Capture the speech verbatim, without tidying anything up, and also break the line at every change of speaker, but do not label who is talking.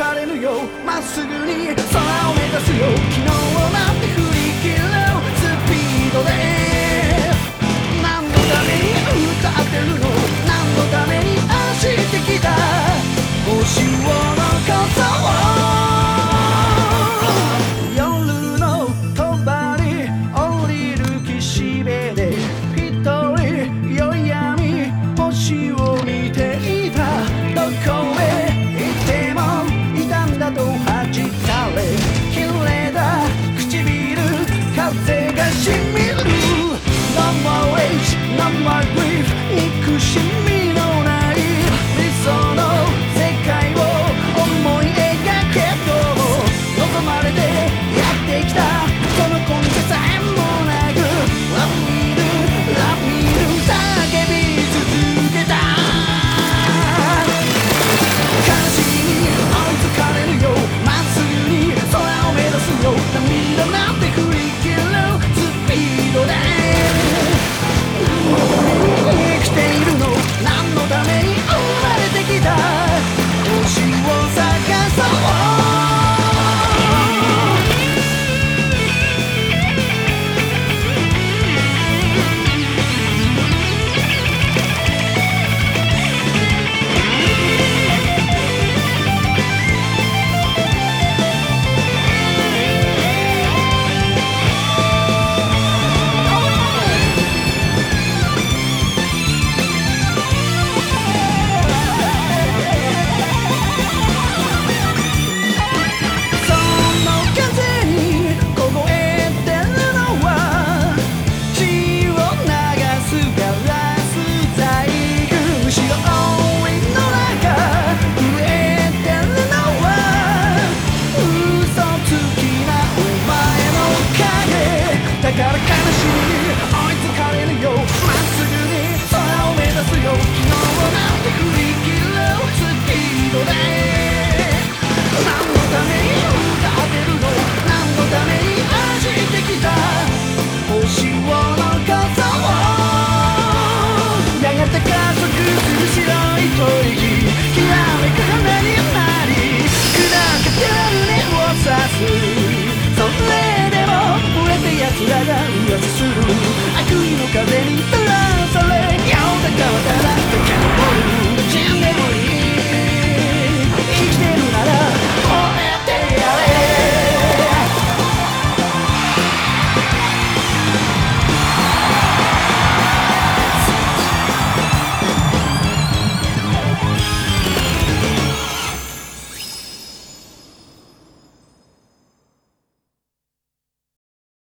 かれぬよまっすぐに空を目指すよ昨日をなんて振り切るスピードで何のために歌ってるの何のために走ってきた星を残そう夜の帳に降りる岸辺で一人宵闇星を見ていたどこへ行っても傷んだと弾かれ切れた唇風がしみる No more rage, no more grief 憎しみのない理想の世界を思い描けども望まれてやってきたその根拠さえもなく Love me do, love me do 叫び続けた悲しみに追いつかれるよまっすぐに空を目指すよ涙なんて振り切るスピードで生きているの何のために生まれてきた星を探そうだから悲しみに追いつかれるよまっすぐに空を目指すよ昨日をなんて振り切るスピードで何のために歌ってるの何のために走ってきた星を残そうやがて加速する白い吐息きらめく花になり砕けてる根を刺す